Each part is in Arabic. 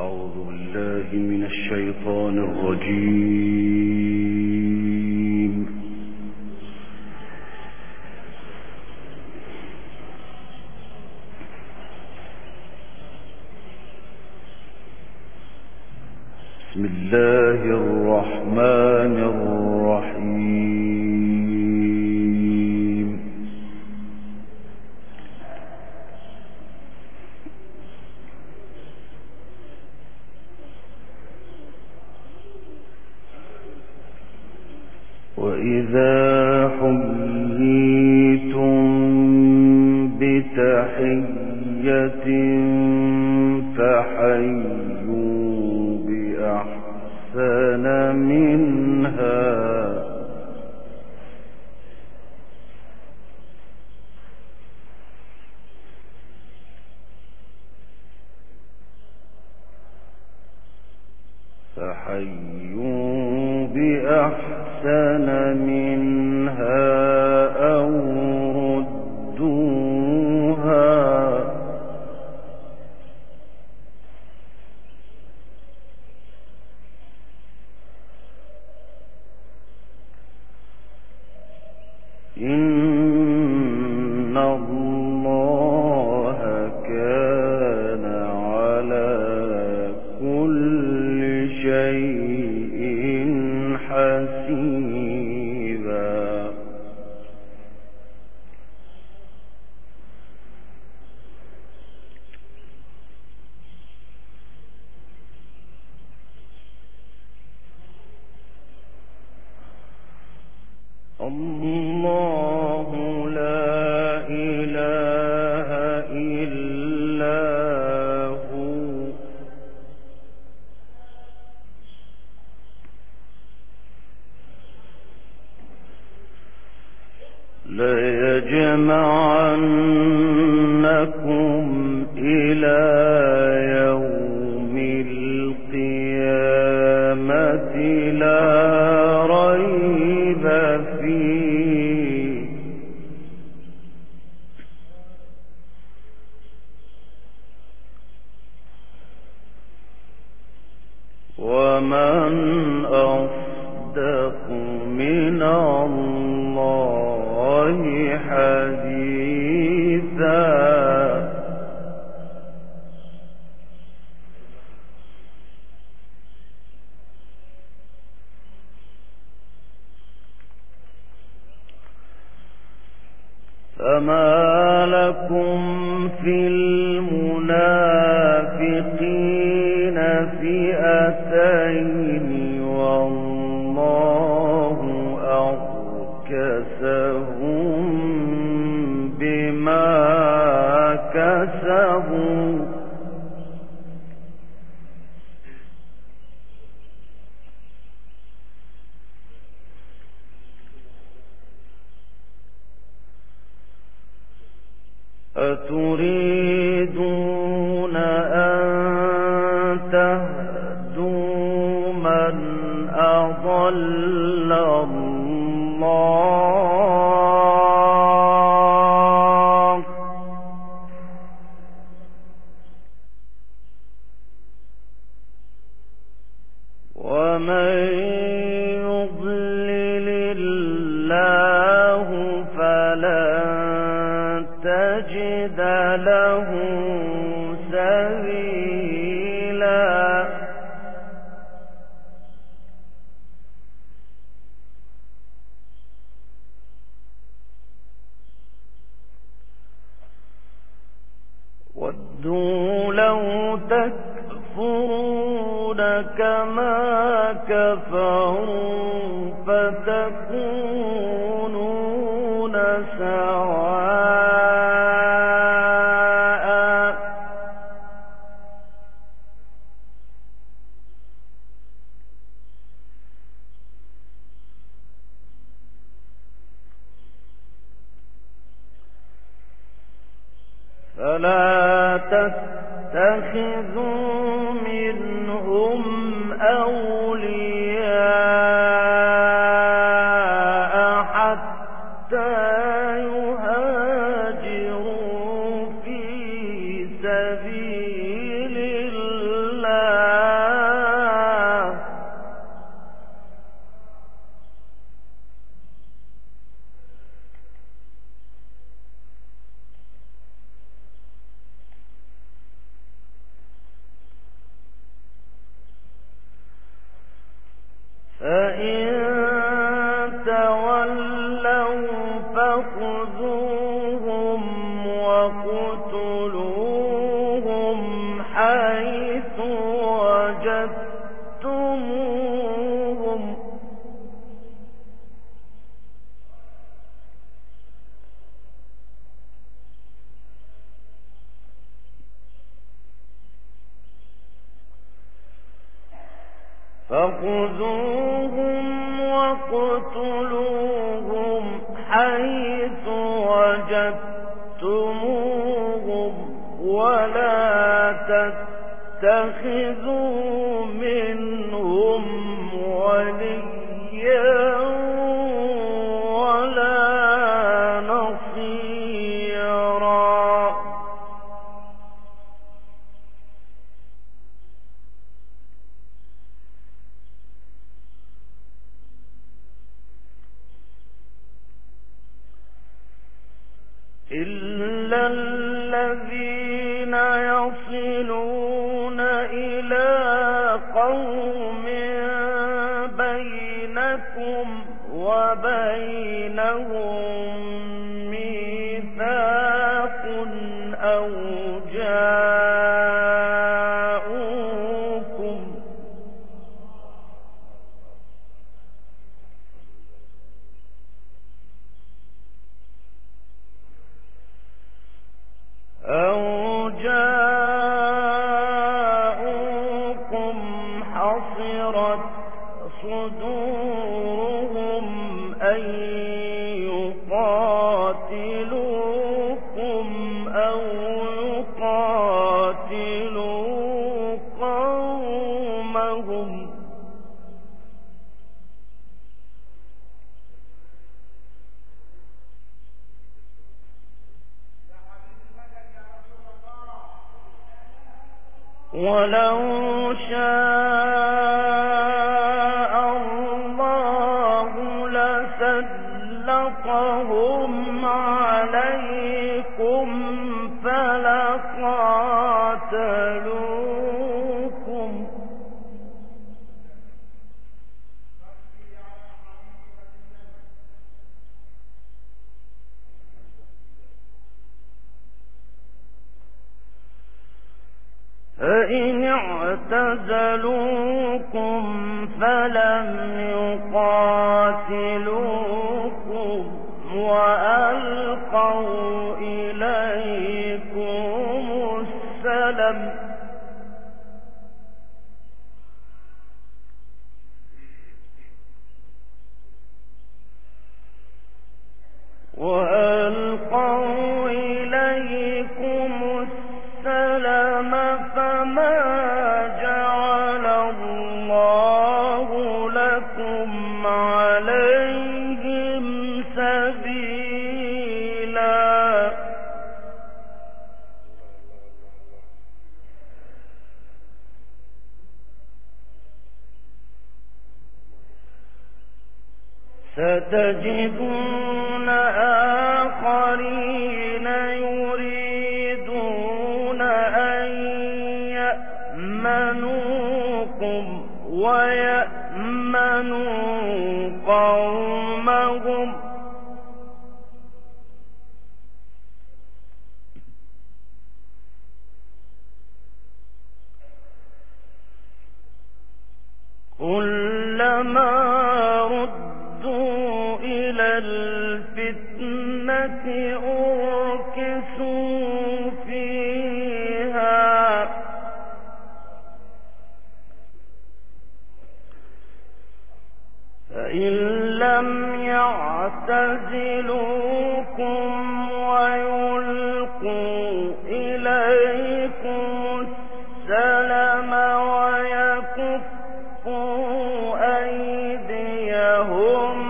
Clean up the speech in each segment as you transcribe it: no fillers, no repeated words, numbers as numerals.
أعوذ بالله من الشيطان الرجيم. بسم الله الرحمن الرحيم. وإذا حييتم بتحية فحيوا بأحسن منها أو ردوها إن الله كان على كل شيء حسيبا. الله لا إله إلا هو ليجمعنكم إلى يوم القيامة لا ريب فيه ومن أصدق من الله حديثا. فما لكم في المنافقين فئتين والله أركسهم بما كسبوا أتريدون أن تهدوا من أضل الله ومن يضلل الله فلن تجد له سبيلا. ودوا لو تكفرون كما كفروا فتكونون سواء فلا تتخذوا منهم أولياء حتى يهاجروا في سبيل الله فخذوهم واقتلوهم حيث وجدتموهم ولا تتخذوا منهم وليا ولا نصيرا. إلا الذين يصلون إلى قوم بينكم وبينهم ميثاق أو جاءوكم حصرت صدورهم أن يقاتلوكم أو يقاتلوا قومهم ولو شاء الله لسلطهم عليكم فلقاتلوكم فإن اعتزلوكم فلم يقاتلوكم وألقوا إليكم السلم فما جعل الله لكم عليهم سبيلا ستجدون آخرين يريدون أن يأمنوكم ويأمنوا قومهم كلما ردوا إلى الفتنة أركسوا فيها فإن لم يعتزلوكم ويلقوا إليكم السلم ويكفوا أيديهم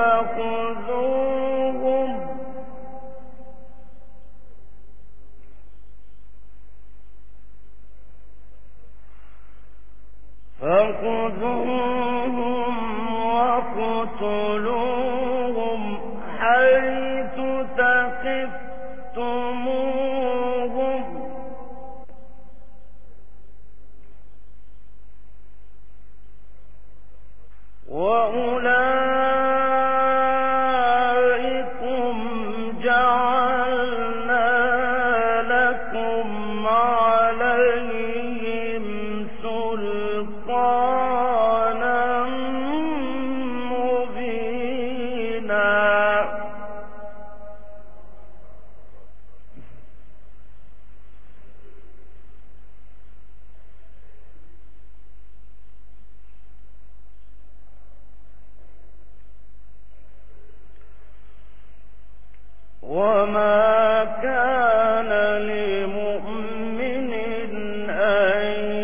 فخذوهم واقتلوهم حيث ثقفتموهم وأولئكم جعلنا لكم عليهم سلطانا مبينا وما كان لمؤمن أن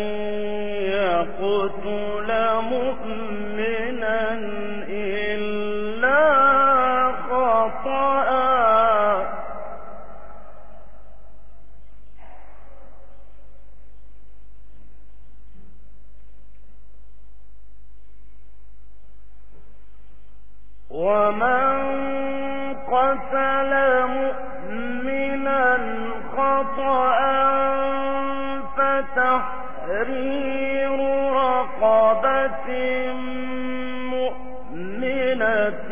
يقتل مؤمنا إلا خطأ ومن قتل مؤمنا خطأ فتحرير رقبة مؤمنة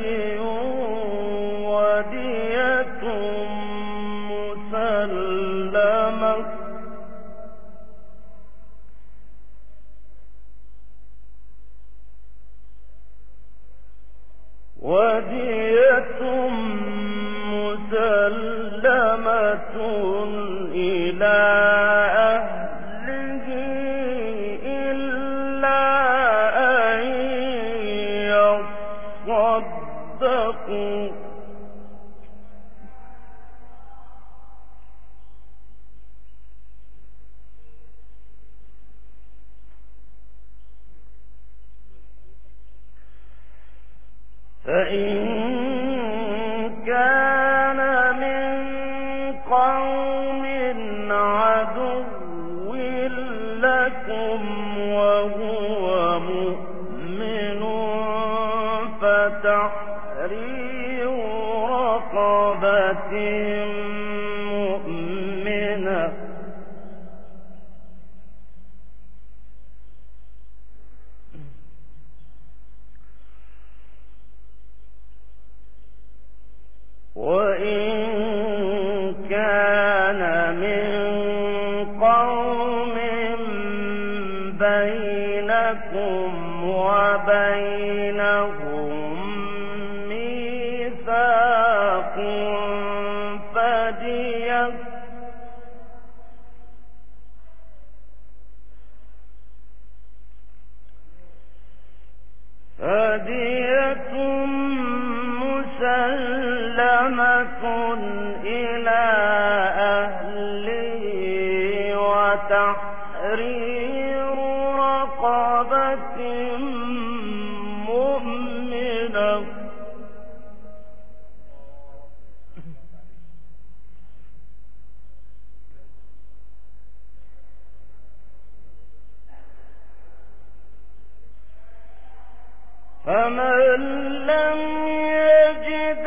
ودية مسلمة إلى أهله إلا أن يصدقوا فإن كان من قوم عدو لكم وهو مؤمن فتحرير رقبة مؤمنة وإن كان من قوم بينكم وبينهم ميثاق فدية مسلمة إلى أهله وتحرير رقبة مؤمنة فمن لم يجد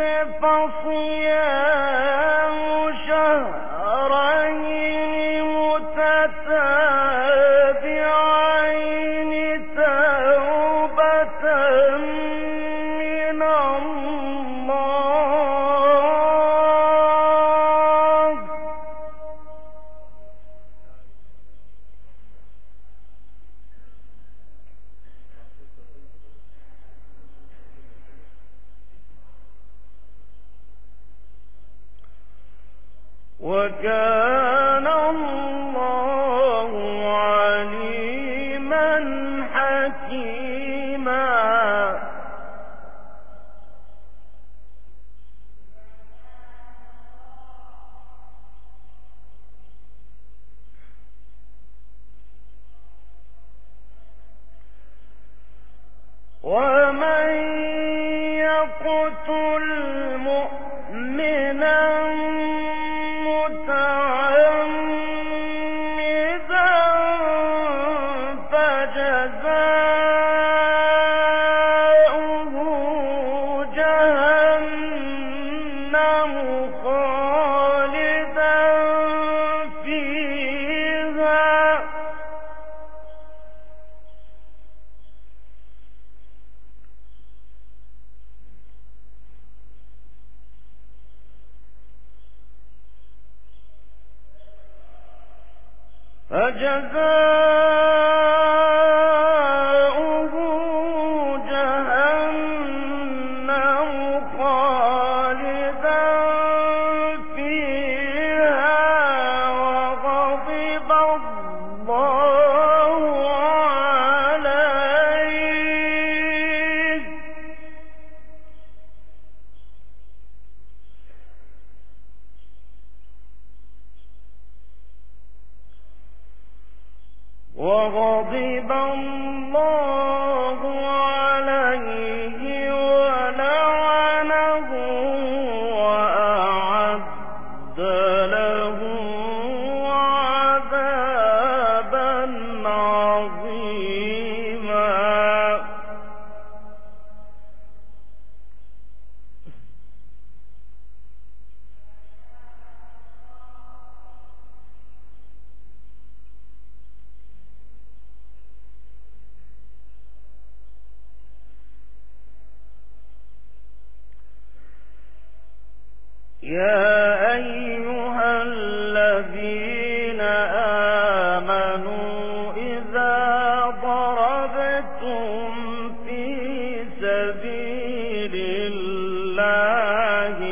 فصيام شهرين متتابعين توبة من الله وكان الله عليما حكيما ومن يقتل مؤمنا متعمدا فجزاؤه جهنم خالدا فيها فجزاؤه جهنم خالدا فيها وغضب الله عليه وغضب الله عليه ولعنه وأعد له عذابا عظيما. يا أيها الذين آمنوا إذا ضربتم في سبيل الله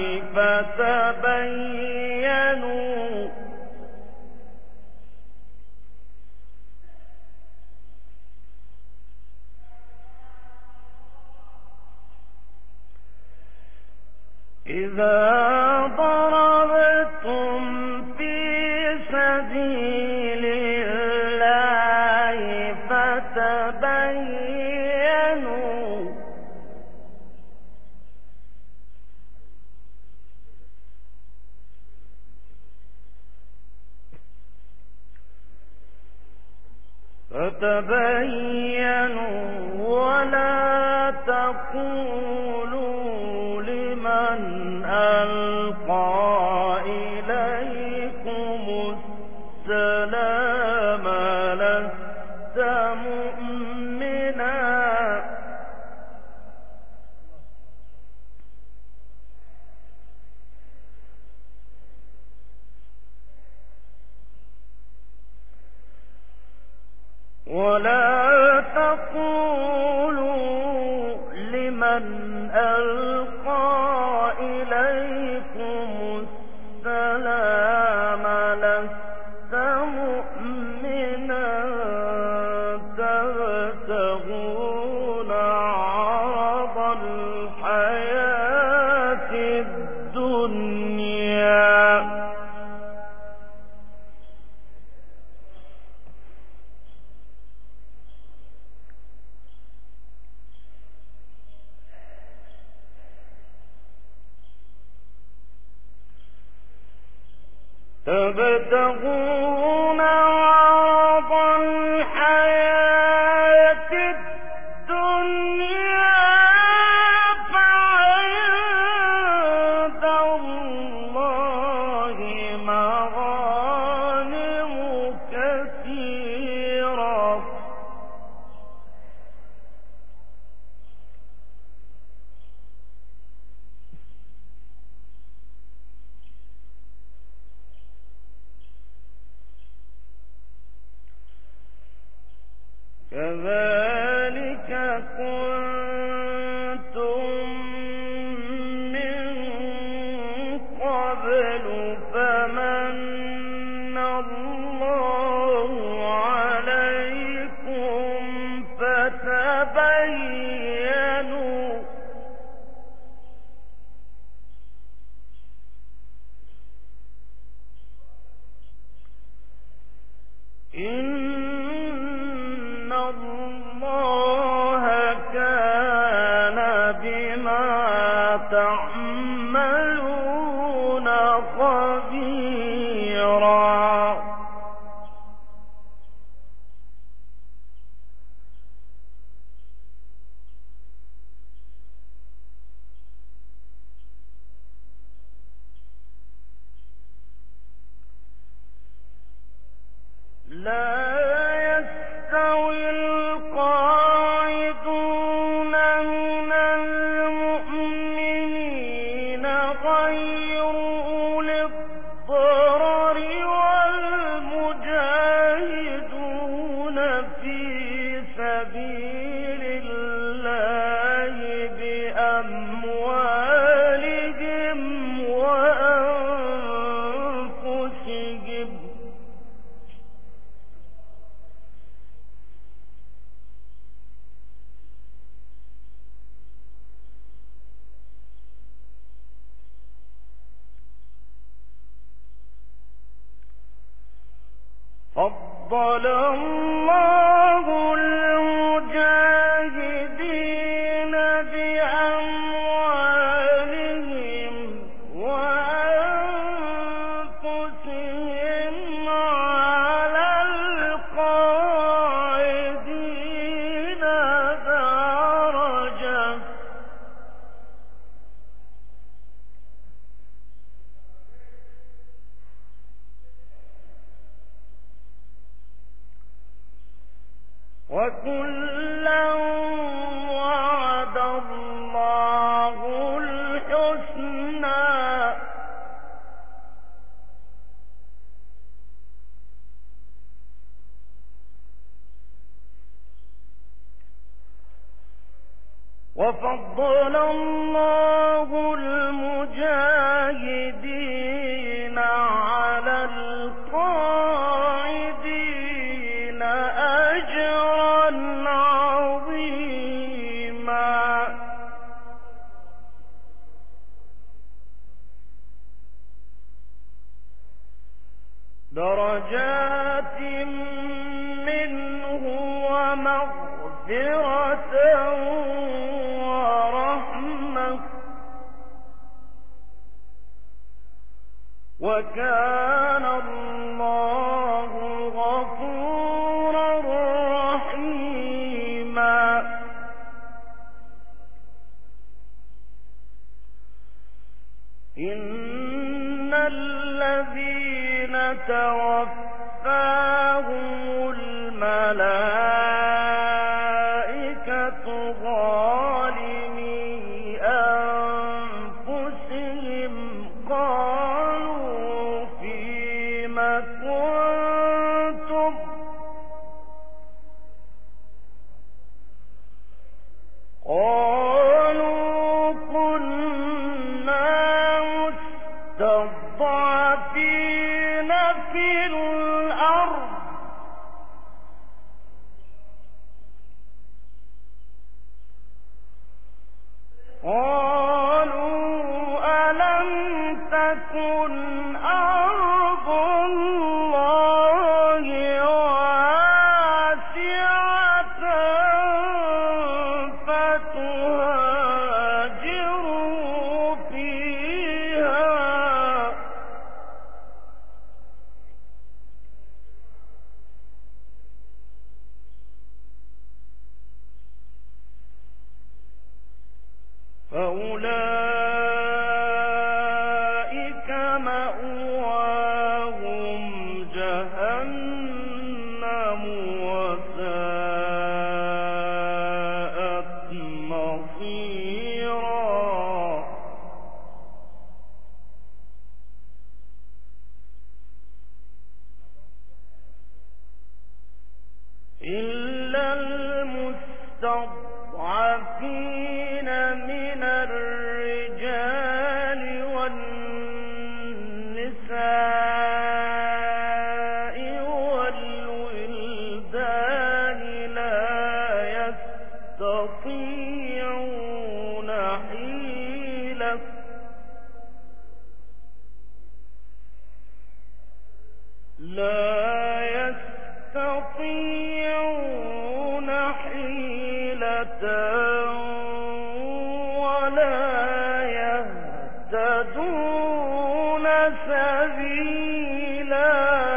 فتبينوا ولا تقولوا لمن ألقى إليكم السلام لست مؤمنا ألقى إليكم السلام لست مؤمنا تبتغون عرض الحياة الدنيا تبتغون عرض الحياة الدنيا فعند الله مغانم كثيرة كذلك كنتم من قبل فمن الله عليكم فتبينوا إن الله كان بما تعملون خبيرا لا يستوي القاعدون من المؤمنين غير أولي الضرر والمجاهدون في سبيل الله بأموالهم وأنفسهم وفضل الله المجاهدين بأموالهم وأنفسهم على القاعدين درجة وكلا وعد الله الحسنى وفضل الله المجاهدين على القاعدين أجرا عظيما درجات منه ومغفرة ورحمة وكان الله غفورا رحيما إن الذين توفاهم الملائكة ظالمي أنفسهم قالوا فيم كنتم قالوا كنا مستضعفين في الأرض قالوا ألم تكن أرض الله واسعة فتهاجروا فيها فأولئك مأواهم جهنم وساءت مصيرا إلا المستضعفين من الرجال والنساء والولدان لا يستطيعون حيلة ولا يهتدون سبيلا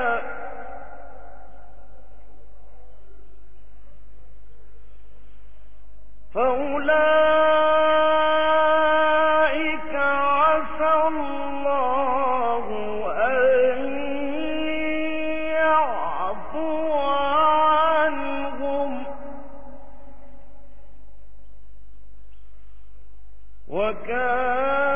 فأولئك عسى الله أن يعفو عنهم وكان